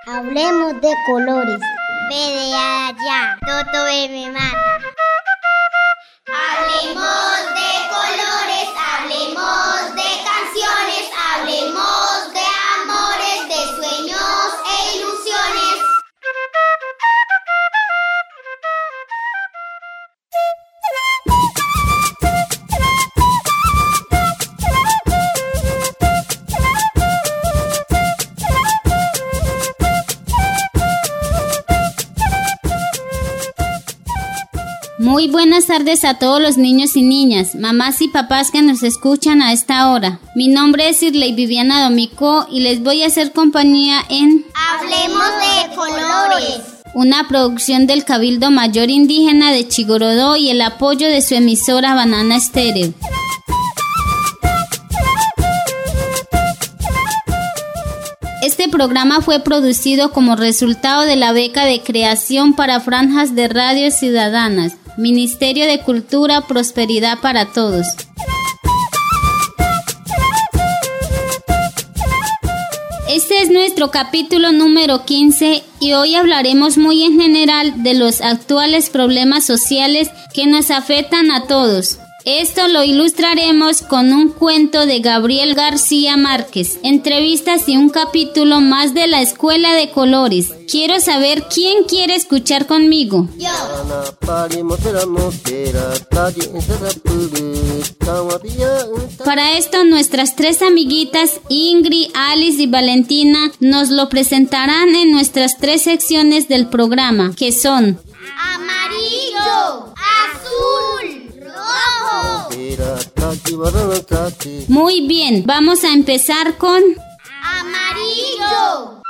Hablemos de colores. Ve de allá, Toto me mata. Hablemos de colores, hablemos de canciones, hablemos de amores, de sueños e ilusiones. Muy buenas tardes a todos los niños y niñas, mamás y papás que nos escuchan a esta hora. Mi nombre es Irley Viviana Domicó y les voy a hacer compañía en Hablemos de colores, una producción del Cabildo Mayor Indígena de Chigorodó y el apoyo de su emisora Banana Estéreo. Este programa fue producido como resultado de la beca de creación para franjas de radio ciudadanas, Ministerio de Cultura, Prosperidad para Todos. Este es nuestro capítulo número 15 y hoy hablaremos muy en general de los actuales problemas sociales que nos afectan a todos. Esto lo ilustraremos con un cuento de Gabriel García Márquez, entrevistas y un capítulo más de la Escuela de Colores. Quiero saber quién quiere escuchar conmigo. yo. Para esto nuestras tres amiguitas Ingrid, Alice y Valentina nos lo presentarán en nuestras tres secciones del programa, que son Amarillo, azul, rojo. Muy bien, vamos a empezar con Amarillo.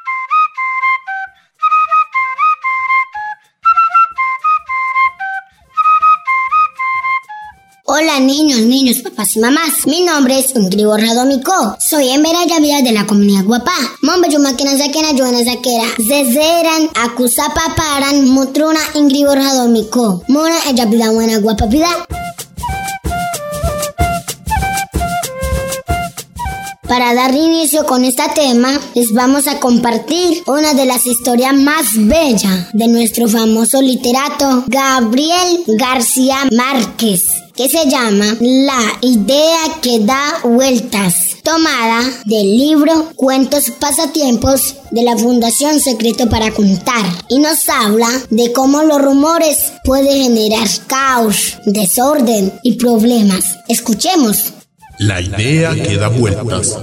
Hola niños, papás y mamás. Mi nombre es Ingrid Domicó. Soy hembra Yavia de la comunidad Guapá. Momba Yumakina Zakena Joana Zakera. Zezeran, Akusapa Paran, Mutruna Ingrid Domicó. Mona Yavia Buena Guapa Vida. Para dar inicio con este tema, les vamos a compartir una de las historias más bellas de nuestro famoso literato Gabriel García Márquez, que se llama La idea que da vueltas, tomada del libro Cuentos Pasatiempos de la Fundación Secreto para Contar, y nos habla de cómo los rumores pueden generar caos, desorden y problemas. Escuchemos. La idea que da vueltas.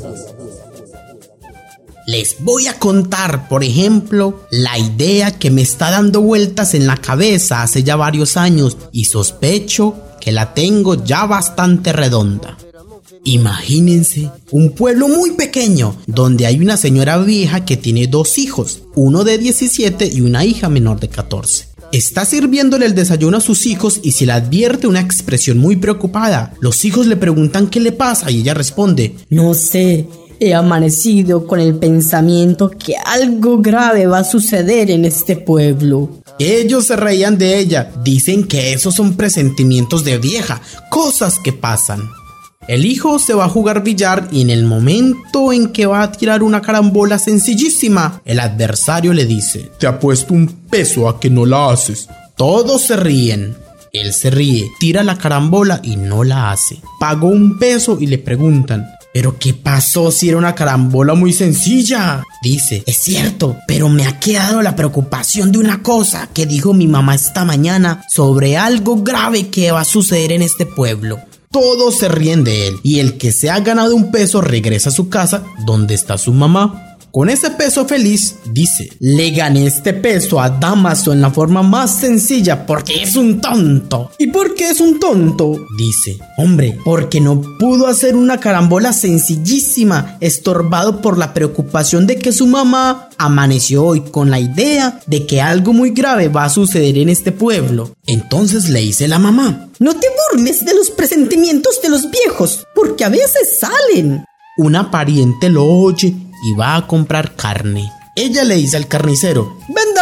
Les voy a contar, por ejemplo, la idea que me está dando vueltas en la cabeza hace ya varios años y sospecho que la tengo ya bastante redonda. Imagínense un pueblo muy pequeño donde hay una señora vieja que tiene dos hijos, uno de 17 y una hija menor de 14. Está sirviéndole el desayuno a sus hijos y se le advierte una expresión muy preocupada. Los hijos le preguntan qué le pasa y ella responde: No sé, he amanecido con el pensamiento que algo grave va a suceder en este pueblo. Ellos se reían de ella, dicen que esos son presentimientos de vieja, cosas que pasan. El hijo se va a jugar billar y en el momento en que va a tirar una carambola sencillísima, el adversario le dice: Te apuesto un peso a que no la haces. Todos se ríen. Él se ríe, tira la carambola y no la hace. Pagó un peso y le preguntan: ¿Pero qué pasó si era una carambola muy sencilla? Dice: Es cierto, pero me ha quedado la preocupación de una cosa que dijo mi mamá esta mañana sobre algo grave que va a suceder en este pueblo. Todos se ríen de él y el que se ha ganado un peso regresa a su casa donde está su mamá. Con ese peso feliz, dice: Le gané este peso a Damaso en la forma más sencilla porque es un tonto. ¿Y por qué es un tonto? Dice: Hombre, porque no pudo hacer una carambola sencillísima, estorbado por la preocupación de que su mamá amaneció hoy con la idea de que algo muy grave va a suceder en este pueblo. Entonces le dice la mamá: No te burles de los presentimientos de los viejos, porque a veces salen. Una pariente lo oye y va a comprar carne. Ella le dice al carnicero: Véndame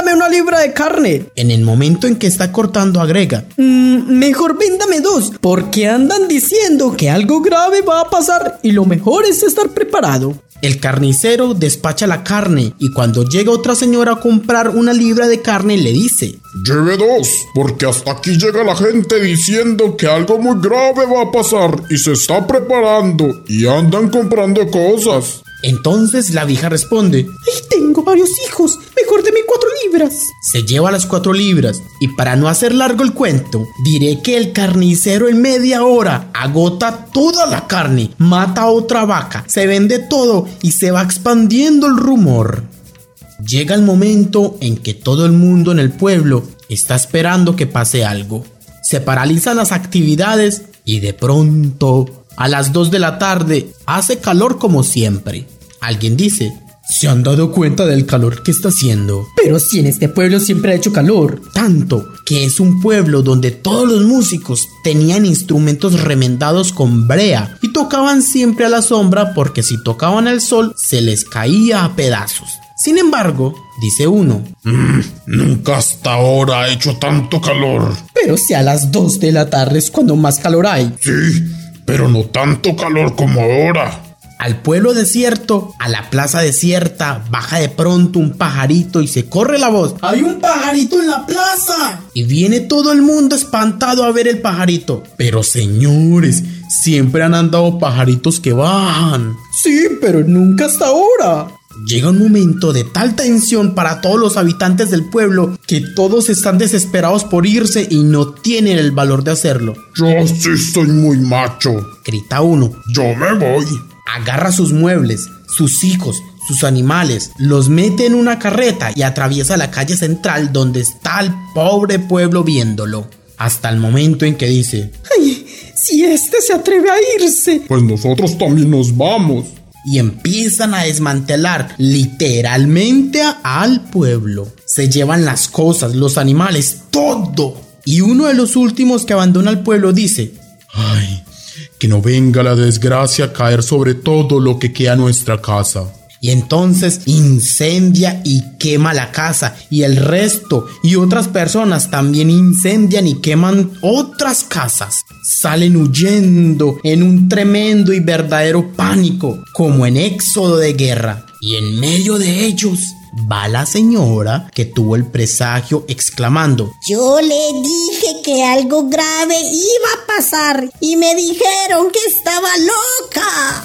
véndame una libra de carne. En el momento en que está cortando agrega: Mejor véndame 2, porque andan diciendo que algo grave va a pasar y lo mejor es estar preparado. El carnicero despacha la carne y cuando llega otra señora a comprar una libra de carne le dice: Lleve 2, porque hasta aquí llega la gente diciendo que algo muy grave va a pasar y se está preparando y andan comprando cosas. Entonces la vieja responde: ¡Ay, tengo varios hijos! Mejor deme 4 libras. Se lleva las 4 libras y para no hacer largo el cuento, diré que el carnicero en media hora agota toda la carne, mata a otra vaca, se vende todo y se va expandiendo el rumor. Llega el momento en que todo el mundo en el pueblo está esperando que pase algo. Se paralizan las actividades y de pronto, a las 2 de la tarde, hace calor como siempre. Alguien dice: ¿se han dado cuenta del calor que está haciendo? Pero si en este pueblo siempre ha hecho calor. Tanto que es un pueblo donde todos los músicos tenían instrumentos remendados con brea y tocaban siempre a la sombra porque si tocaban al sol se les caía a pedazos. Sin embargo, dice uno: Nunca hasta ahora ha hecho tanto calor. Pero si a las 2 de la tarde es cuando más calor hay. Sí, pero no tanto calor como ahora. Al pueblo desierto, a la plaza desierta, baja de pronto un pajarito y se corre la voz: ¡hay un pajarito en la plaza! Y viene todo el mundo espantado a ver el pajarito. Pero señores, siempre han andado pajaritos que bajan. Sí, pero nunca hasta ahora. Llega un momento de tal tensión para todos los habitantes del pueblo que todos están desesperados por irse y no tienen el valor de hacerlo. Yo sí soy muy macho, grita uno. Yo me voy. Agarra sus muebles, sus hijos, sus animales, los mete en una carreta y atraviesa la calle central donde está el pobre pueblo viéndolo. Hasta el momento en que dice: ¡ay! Si este se atreve a irse, pues nosotros también nos vamos. Y empiezan a desmantelar literalmente al pueblo. Se llevan las cosas, los animales, todo. Y uno de los últimos que abandona el pueblo dice: ¡ay! Que no venga la desgracia a caer sobre todo lo que queda en nuestra casa. Y entonces incendia y quema la casa y el resto y otras personas también incendian y queman otras casas. Salen huyendo en un tremendo y verdadero pánico, como en éxodo de guerra. Y en medio de ellos va la señora que tuvo el presagio exclamando: yo le dije que algo grave iba a pasar y me dijeron que estaba loca.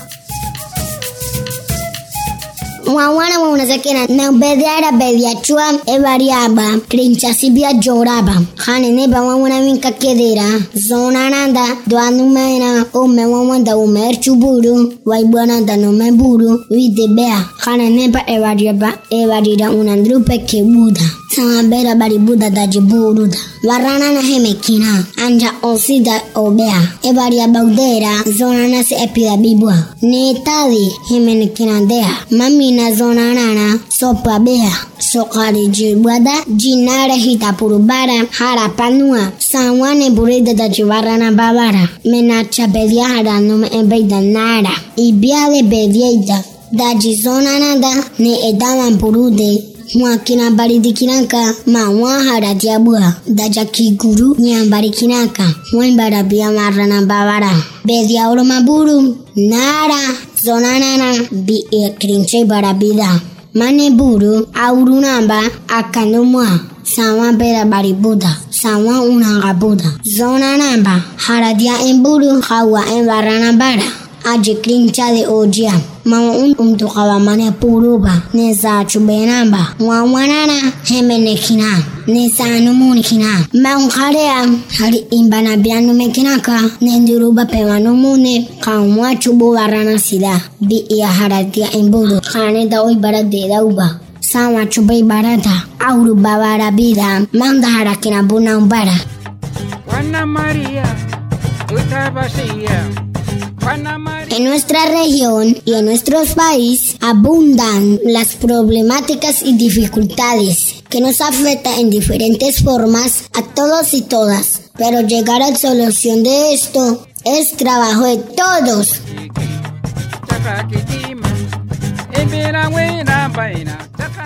Wawana wana sakina na bediara bediachua evariaba crinchasibia lloraba hanene ba wana minka kedera zona nanda doanu mena o me wanda o merchuburu waibwana no me buru wide bea hanene ba evarira unandrupe ke buda sama bera bari buda da jiburuda warana na hemekina anja osida obea evaria baudera zona na se epida bibwa netadi hemenekina dea mami na zona nana sopa bea sokari jibwada jinara hita purubara harapanua sawane burida da jivarana babara menacha bedia harano me ebeida nara ibiale bedieda da jizona nada ne edaman purude Mwakina baridikinaka mawa haratiabua dajaki guru nyambarikinaka mwenbarabia marana babara bedia oromaburu nara zonanana bi ekrinche barabida mane buru aurunamba akanomwa sawa bera baribuda sawa unagabuda zonanamba haradia emburu hawa embarana bara aje krincha de ojia mama tukaba mane puruba neza chubenamba mwanana hemenekina neza numunikina mankarea hari imbana bianu mekinaka nenduruba pemanumune kamwa chubu warana sida bi ya haratia embudo khane da oi barade dauba sama chubai barata auru babara bida manda harakina buna umbara Juana María Utabasía. En nuestra región y en nuestro país abundan las problemáticas y dificultades que nos afectan en diferentes formas a todos y todas. Pero llegar a la solución de esto es trabajo de todos.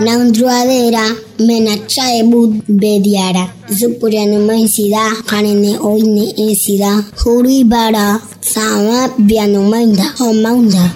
naundruadera menachae bud bediara supuriano maisida kanene oine esida huribara sama biano mainda homaunda.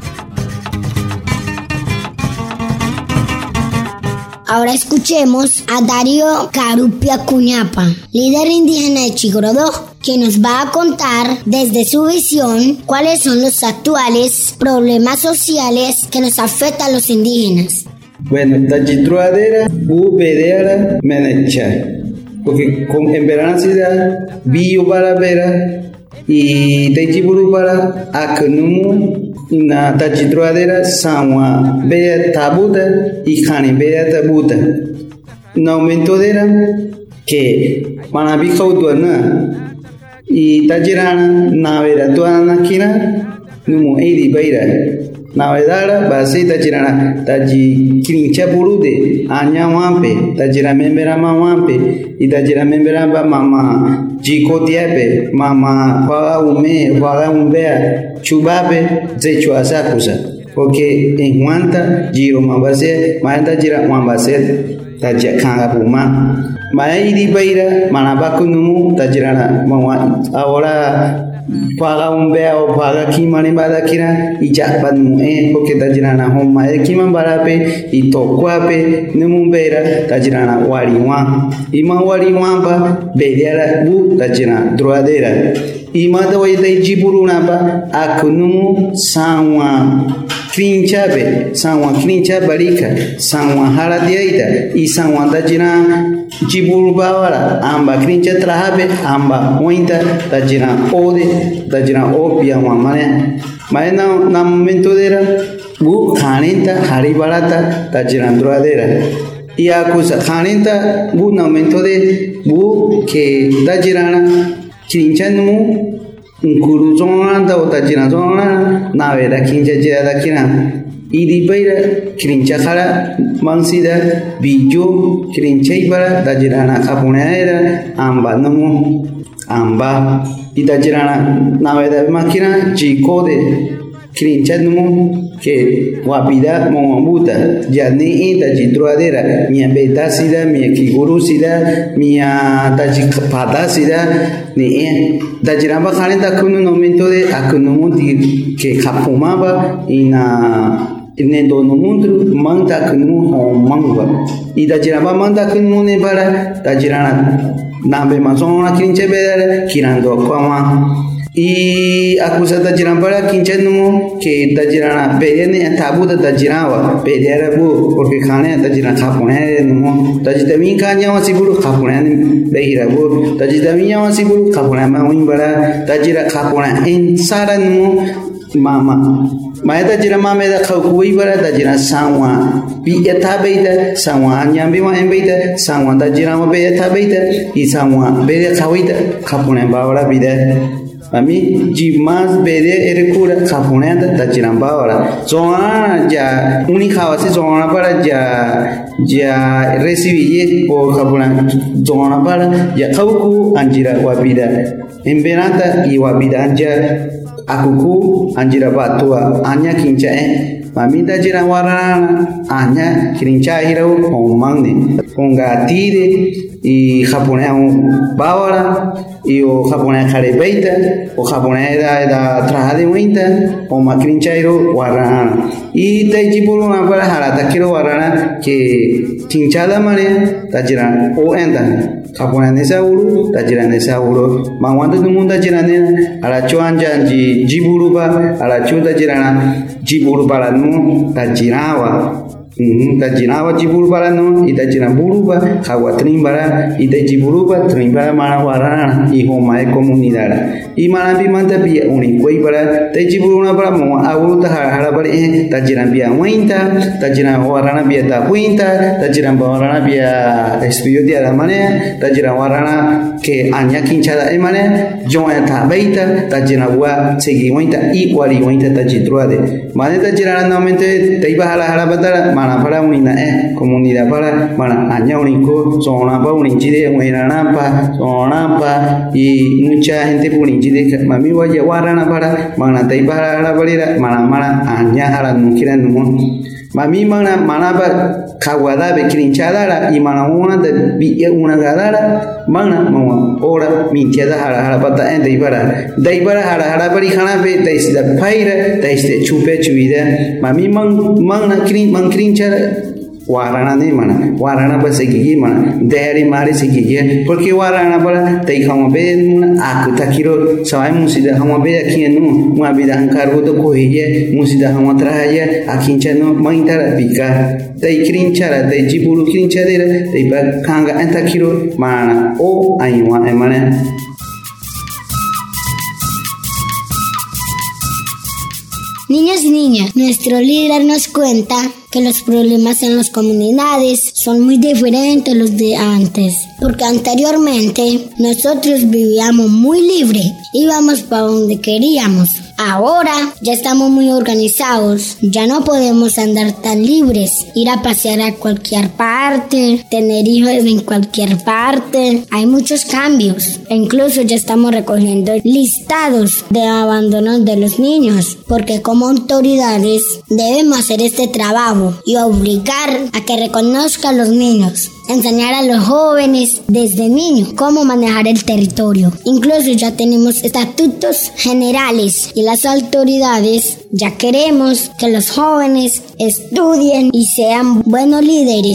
Ahora escuchemos a Darío Carupia Cuñapa, líder indígena de Chigorodó, que nos va a contar desde su visión cuáles son los actuales problemas sociales que nos afectan a los indígenas. Bueno, la chitruadera, bedera, menecha, porque en verano se da bio para vera y tejiburu para akanumu. Na tachitruadera sawa bea tabuta y jani bea tabuta. Na aumentodera que manabi kautuana y tajirana navera tuana kina numu eidi beira. Navedara basi tajirana taji kirincha burude anya wampe tajira membera ma wampe y tajira membera ba mama jiko tiape mama paga umbea chubape zechua sakusa porque en Juanta giro mabase maenta gira mabase tajia kanga puma mai di beira manabakunumu tajirana mawa ahora paga umbea o paga kimani badakira y ya panu porque tajirana homa kiman barape y tokuape numumbera tajirana wariwa ima wariwa ba bedera bu tajirana droadera ima da wai dai jiburuna ba akunumu sanwa krincha barika sanwa haradiaita y sanwa tajirana jiburu bawara amba krincha trahabe amba ointa tajirana ode tajirana opia mamane maena na momento dera bu khanenta hari barata tajirana droadera y acusa khanenta bu na momento de bu que tajirana kirinchanu nkuru zonanda o tajirana zonana navera kincha jada kina idi beira kirincha khara mansida bijo kirincha ibara tajirana kapunera amba namu amba itajirana navera makina jikode kirincha namu que wapida mombuta yani tajidruadera mi beta sida mi kiguru sida mi tajipada sida ni tajiramba khane takunu momento de akunumu que kapumaba ina nendo no mundo manda kunu mangwa y tajiramba manda kunu ne para tajirana nambe mazona kinche bedara kirando kwama y acusa tajirambara kinchenu que tajirana pedene tabuda tajirawa pedera bu porque khane tajirana khapune no tajitamin kanya wasibulu khapune behira bu tajitamin wasibulu khapune ma wimbara tajira khapune in saranu mama mai tajira mama da khawui bara tajira sanwa bi etabeida sanwa nyambi wa embeida sanwa tajira ma be etabeida y sanwa be khawida khapune bawara bida Mami jimas bede erekura kapunenda tajiramba ahora zona ya única base zona para ya recibir por kapuna zona para ya kauku anjira wabida emberanta y wabida anja akuku anjira batua anya kincha mami tajira warana anya kincha hirau omangni kongatire y japonés bávara y o japonés jarebeita o japonés da traja de winter o macrinchairo guarana y taijipuru una para harata quiero guarana que chinchada mane tajiran o enda japonés nesa uru tajiran nesa uru mangwanda tu munda jirane ala chuanja jiburu ba ala chu tajirana jiburu para nu tajirawa tajinawa jiburu no ita jinamburuba hawa trimbara ita jiburuba trimbara mana warana y homa de comunidad y mana bi manta bi unikwei para tajiburu para mo awuta hara para tajiran bia winta tajiran warana bia ta winta tajiran warana bia estudio dia da mane tajiran warana que anya kinchada emane joya ta beita tajiran wa segi winta y wali winta tajitruade mane tajiran normalmente taiba hara batara mana para una comunidad para mana aña único zona pa uninchide muirana pa zona pa y mucha gente uninchide mami vaya warana para mana tai para la balira mana aña hara nukira numo Mami mana ba kawada be kirinchadara y mana una de una gadara mana mama ora mintiada hara pata en deibara hara bari khana be tais da paira tais de chupe chuida mami mana kirinchara warana ne mana warana ba segigi mana deri mari segigi porque warana para tei khama be aku takiro sai musida khama be akienu mu abida hankargo to kohiye musida khama trahaye akinchano maintara pika tei kirinchara tei jibulu kirinchadera tei ba kanga antakiro mana o aywa emana. Niños y niñas, nuestro líder nos cuenta que los problemas en las comunidades son muy diferentes a los de antes, porque anteriormente nosotros vivíamos muy libre, íbamos para donde queríamos. Ahora ya estamos muy organizados, ya no podemos andar tan libres, ir a pasear a cualquier parte, tener hijos en cualquier parte. Hay muchos cambios e incluso ya estamos recogiendo listados de abandonos de los niños, porque como autoridades debemos hacer este trabajo y obligar a que reconozcan a los niños. Enseñar a los jóvenes desde niños cómo manejar el territorio. Incluso ya tenemos estatutos generales y las autoridades ya queremos que los jóvenes estudien y sean buenos líderes.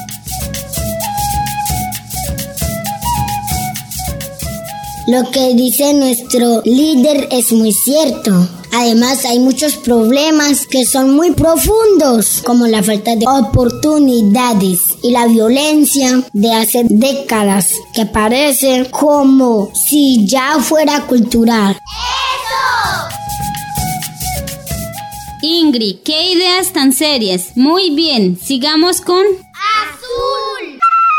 Lo que dice nuestro líder es muy cierto. Además, hay muchos problemas que son muy profundos, como la falta de oportunidades y la violencia de hace décadas, que parece como si ya fuera cultural. Ingrid, qué ideas tan serias. Muy bien, sigamos con Azul.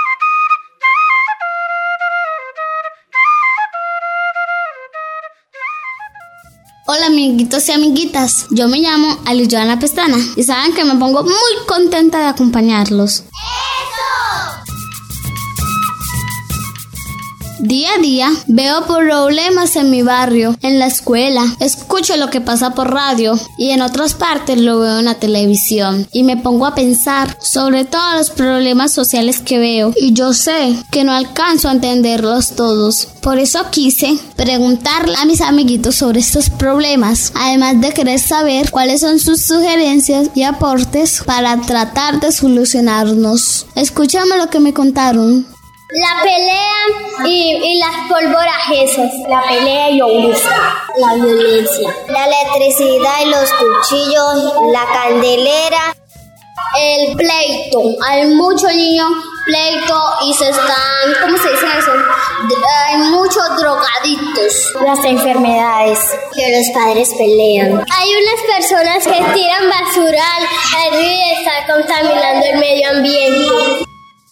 Hola amiguitos y amiguitas, yo me llamo Alijoana Pestana y saben que me pongo muy contenta de acompañarlos. Día a día veo problemas en mi barrio, en la escuela, escucho lo que pasa por radio y en otras partes lo veo en la televisión y me pongo a pensar sobre todos los problemas sociales que veo y yo sé que no alcanzo a entenderlos todos. Por eso quise preguntarle a mis amiguitos sobre estos problemas, además de querer saber cuáles son sus sugerencias y aportes para tratar de solucionarnos. Escúchame lo que me contaron. La pelea y las pólvoras esas. La pelea y la violencia. La electricidad y los cuchillos, la candelera. El pleito. Hay muchos niños pleito y se están, ¿cómo se dice eso? Hay muchos drogadictos. Las enfermedades. Que los padres pelean. Hay unas personas que tiran basura al río y están contaminando el medio ambiente.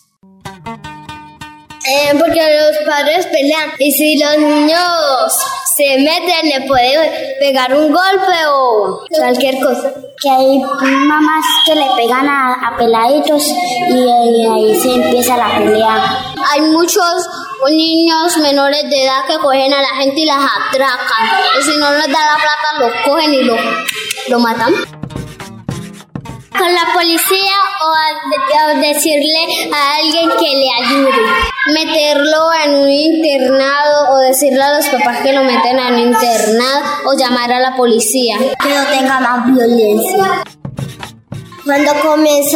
Porque los padres pelean y si los niños se meten le pueden pegar un golpe o cualquier cosa. Que hay mamás que le pegan a peladitos y ahí se empieza la pelea. Hay muchos niños menores de edad que cogen a la gente y las atracan. Y si no les da la plata los cogen y lo matan. Con la policía o decirle a alguien que le ayude. Meterlo en un internado o decirle a los papás que lo meten en un internado o llamar a la policía. Que no tenga más violencia. Cuando comienza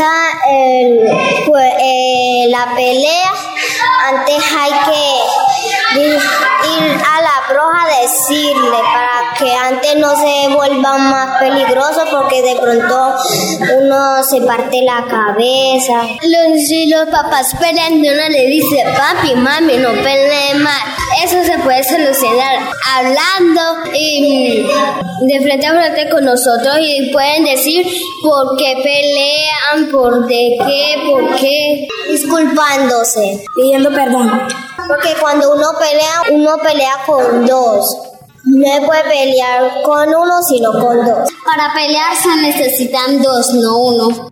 la pelea, antes hay que ir a la broja a decirle para que antes no se vuelva más peligroso porque de pronto uno se parte la cabeza. Si los papás pelean, uno le dice, papi, mami, no peleen más. Eso se puede solucionar hablando y de frente a frente con nosotros y pueden decir por qué pelean, por qué, disculpándose, pidiendo perdón. Porque cuando uno pelea con dos. No se puede pelear con uno, sino con dos. Para pelear se necesitan dos, no uno.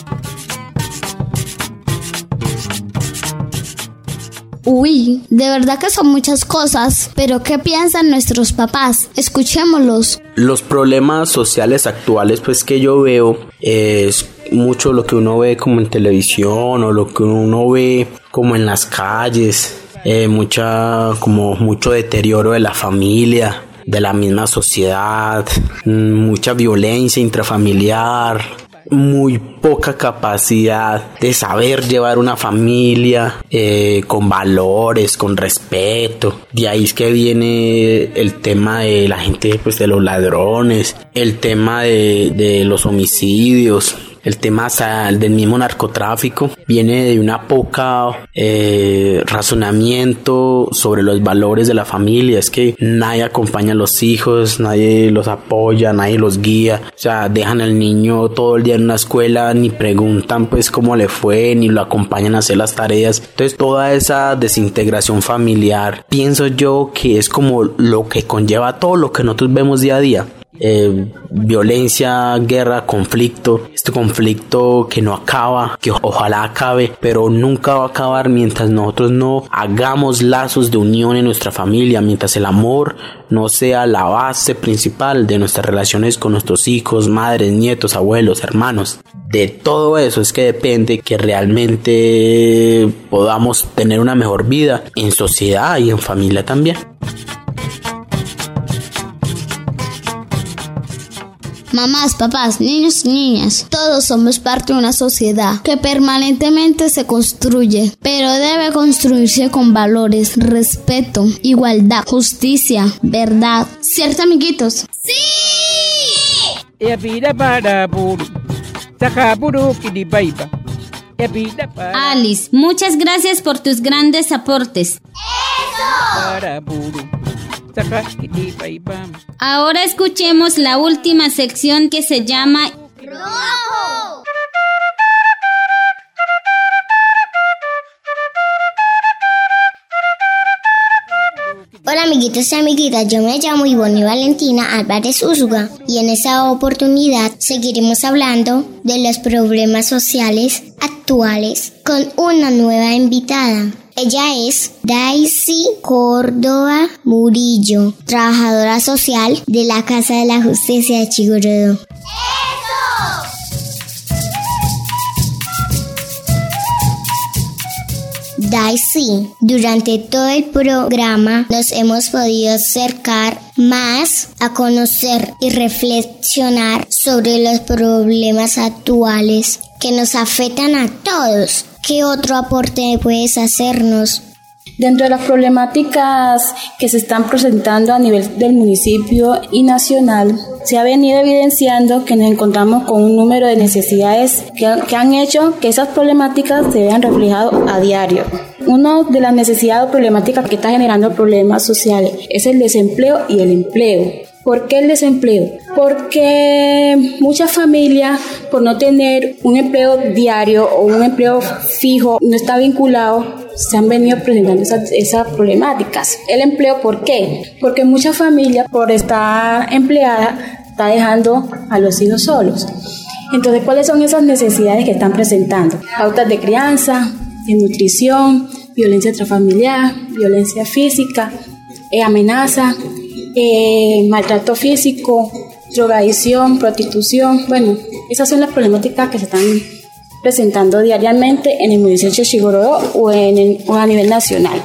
Uy, de verdad que son muchas cosas, pero ¿qué piensan nuestros papás? Escuchémoslos. Los problemas sociales actuales pues que yo veo es mucho lo que uno ve como en televisión o lo que uno ve como en las calles, mucho deterioro de la familia, de la misma sociedad, mucha violencia intrafamiliar, muy poca capacidad de saber llevar una familia con valores, con respeto. De ahí es que viene el tema de la gente, pues, de los ladrones, el tema de los homicidios, el tema del mismo narcotráfico. Viene de una poca razonamiento sobre los valores de la familia. Es que nadie acompaña a los hijos, nadie los apoya, nadie los guía. O sea, dejan al niño todo el día en una escuela, ni preguntan pues cómo le fue, ni lo acompañan a hacer las tareas. Entonces toda esa desintegración familiar, pienso yo que es como lo que conlleva todo lo que nosotros vemos día a día. Violencia, guerra, conflicto. Este conflicto que no acaba, que ojalá acabe, pero nunca va a acabar mientras nosotros no hagamos lazos de unión en nuestra familia, mientras el amor no sea la base principal de nuestras relaciones con nuestros hijos, madres, nietos, abuelos, hermanos. De todo eso es que depende que realmente podamos tener una mejor vida en sociedad y en familia también. Mamás, papás, niños y niñas, todos somos parte de una sociedad que permanentemente se construye, pero debe construirse con valores, respeto, igualdad, justicia, verdad. ¿Cierto, amiguitos? ¡Sí! Alice, muchas gracias por tus grandes aportes. ¡Eso! Ahora escuchemos la última sección que se llama ¡Rojo! Hola amiguitos y amiguitas, yo me llamo Ivonne Valentina Álvarez Úsuga y en esta oportunidad seguiremos hablando de los problemas sociales actuales con una nueva invitada. Ella es Daisy Córdoba Murillo, trabajadora social de la Casa de la Justicia de Chiguerodó. Daisy, durante todo el programa nos hemos podido acercar más a conocer y reflexionar sobre los problemas actuales que nos afectan a todos. ¿Qué otro aporte puedes hacernos? Dentro de las problemáticas que se están presentando a nivel del municipio y nacional, se ha venido evidenciando que nos encontramos con un número de necesidades que han hecho que esas problemáticas se vean reflejadas a diario. Una de las necesidades o problemáticas que está generando problemas sociales es el desempleo y el empleo. ¿Por qué el desempleo? Porque muchas familias, por no tener un empleo diario o un empleo fijo, no está vinculado, se han venido presentando esas problemáticas. El empleo, ¿por qué? Porque muchas familias, por estar empleada, está dejando a los hijos solos. Entonces, ¿cuáles son esas necesidades que están presentando? Pautas de crianza, de nutrición, violencia intrafamiliar, violencia física, amenaza, maltrato físico, drogadicción, prostitución. Bueno, esas son las problemáticas que se están presentando diariamente en el municipio de Chiguerodó o a nivel nacional.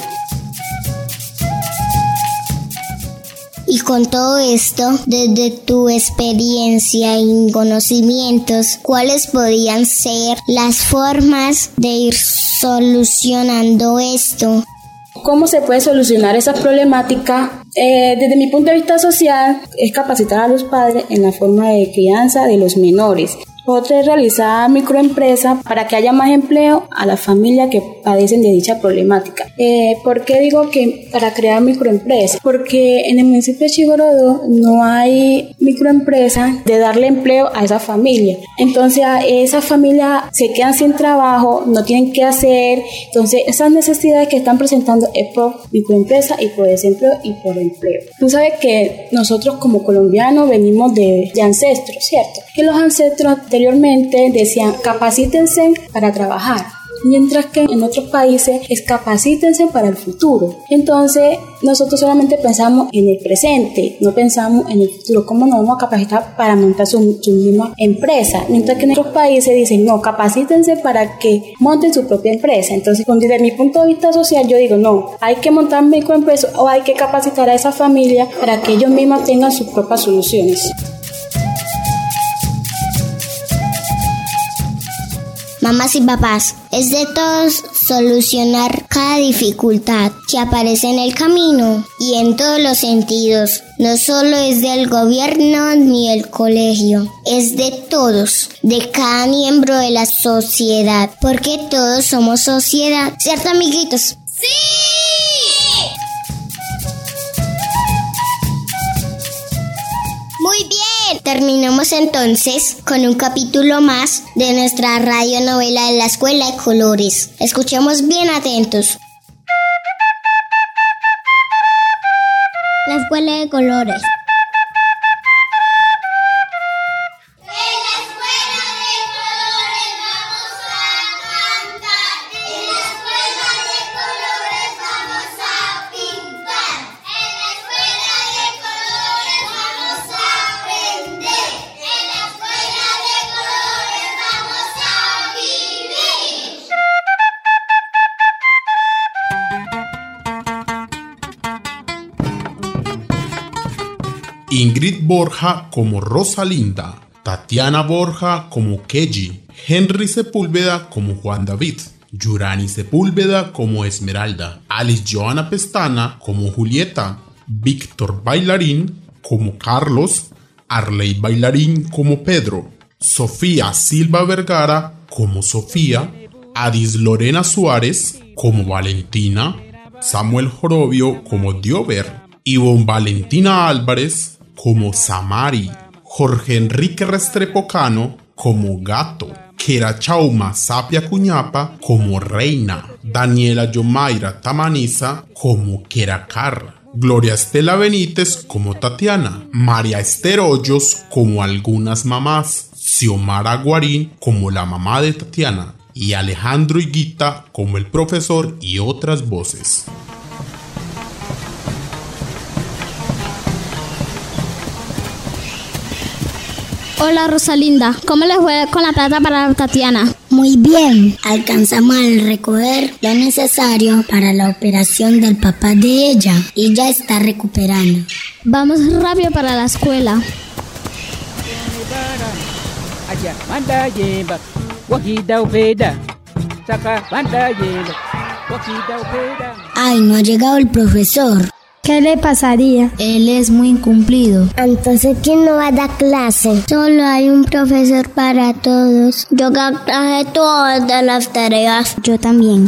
Y con todo esto, desde tu experiencia y conocimientos, ¿cuáles podrían ser las formas de ir solucionando esto? ¿Cómo se puede solucionar esa problemática? Desde mi punto de vista social, es capacitar a los padres en la forma de crianza de los menores. Otra es realizar microempresas para que haya más empleo a las familias que padecen de dicha problemática. ¿Por qué digo que para crear microempresas? Porque en el municipio de Chiguerodó no hay microempresas de darle empleo a esa familia. Entonces esas familias se quedan sin trabajo, no tienen qué hacer. Entonces esas necesidades que están presentando es por microempresa y por desempleo y por empleo. Tú sabes que nosotros como colombianos venimos de ancestros, ¿cierto? Que los ancestros anteriormente decían capacítense para trabajar. mientras que en otros países es capacítense para el futuro. Entonces nosotros solamente pensamos en el presente, no pensamos en el futuro, cómo nos vamos a capacitar para montar su misma empresa, mientras que en otros países dicen no, capacítense para que monten su propia empresa. Entonces desde mi punto de vista social yo digo no, hay que montar microempresas o hay que capacitar a esa familia para que ellos mismos tengan sus propias soluciones. Mamás y papás, es de todos solucionar cada dificultad que aparece en el camino y en todos los sentidos. No solo es del gobierno ni del colegio, es de todos, de cada miembro de la sociedad, porque todos somos sociedad, ¿cierto, amiguitos? ¡Sí! Muy bien, terminamos entonces con un capítulo más de nuestra radionovela de la Escuela de Colores. Escuchemos bien atentos. La Escuela de Colores. Ingrid Borja como Rosalinda, Tatiana Borja como Keji, Henry Sepúlveda como Juan David, Yurani Sepúlveda como Esmeralda, Alice Joana Pestana como Julieta, Víctor Bailarín como Carlos, Arley Bailarín como Pedro, Sofía Silva Vergara como Sofía, Adis Lorena Suárez como Valentina, Samuel Jorobio como Diover, Ivonne Valentina Álvarez como Samari, Jorge Enrique Restrepo Cano como Gato, Kera Chauma Sapia Cuñapa como Reina, Daniela Yomaira Tamaniza como Keracar, Gloria Estela Benítez como Tatiana, María Esther Hoyos como Algunas Mamás, Xiomara Guarín como la mamá de Tatiana y Alejandro Higuita como el profesor y otras voces. Hola Rosalinda, ¿cómo les fue con la plata para Tatiana? Muy bien, alcanzamos a recoger lo necesario para la operación del papá de ella y ya está recuperando. Vamos rápido para la escuela. Ay, no ha llegado el profesor. ¿Qué le pasaría? Él es muy incumplido. Entonces, ¿quién no va a dar clase? Solo hay un profesor para todos. Yo traje todas las tareas. Yo también.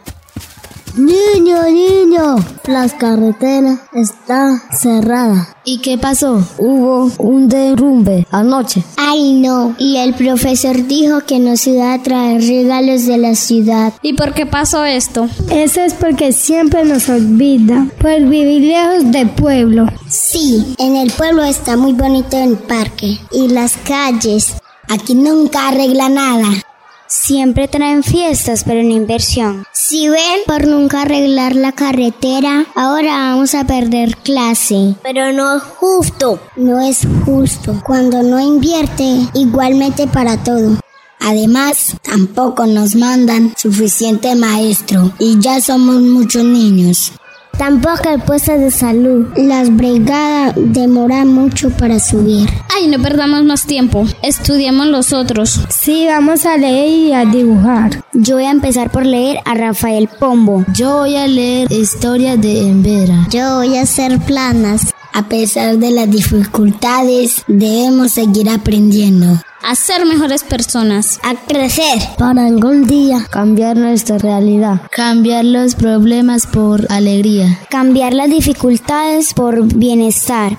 Niño, las carreteras están cerradas. ¿Y qué pasó? Hubo un derrumbe anoche. Ay, no. Y el profesor dijo que nos iba a traer regalos de la ciudad. ¿Y por qué pasó esto? Eso es porque siempre nos olvida por vivir lejos del pueblo. Sí, en el pueblo está muy bonito el parque y las calles. Aquí nunca arregla nada. Siempre traen fiestas, pero no inversión. Si ven, por nunca arreglar la carretera, ahora vamos a perder clase. Pero no es justo. No es justo. Cuando no invierte, igualmente para todo. Además, tampoco nos mandan suficiente maestro y ya somos muchos niños. Tampoco el puesto de salud. Las brigadas demoran mucho para subir. Ay, no perdamos más tiempo. Estudiemos los otros. Sí, vamos a leer y a dibujar. Yo voy a empezar por leer a Rafael Pombo. Yo voy a leer Historia de Embera. Yo voy a hacer planas. A pesar de las dificultades, debemos seguir aprendiendo. A ser mejores personas. A crecer. Para algún día cambiar nuestra realidad. Cambiar los problemas por alegría. Cambiar las dificultades por bienestar.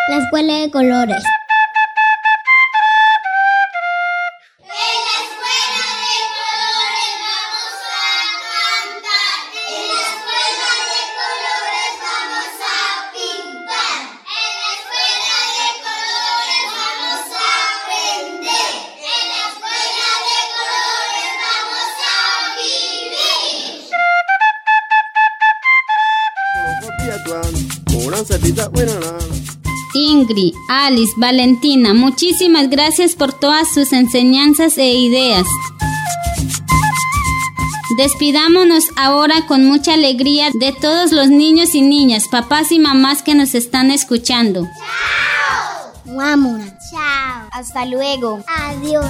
La escuela de colores. Ingrid, Alice, Valentina, muchísimas gracias por todas sus enseñanzas e ideas. Despidámonos ahora con mucha alegría de todos los niños y niñas, papás y mamás que nos están escuchando. ¡Chao! Vámonos. Chao. Hasta luego. Adiós.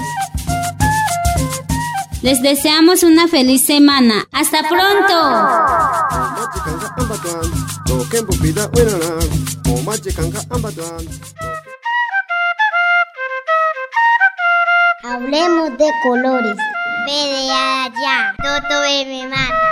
Les deseamos una feliz semana. ¡Hasta pronto! Hablemos de colores. Ve de allá, Toto me mata.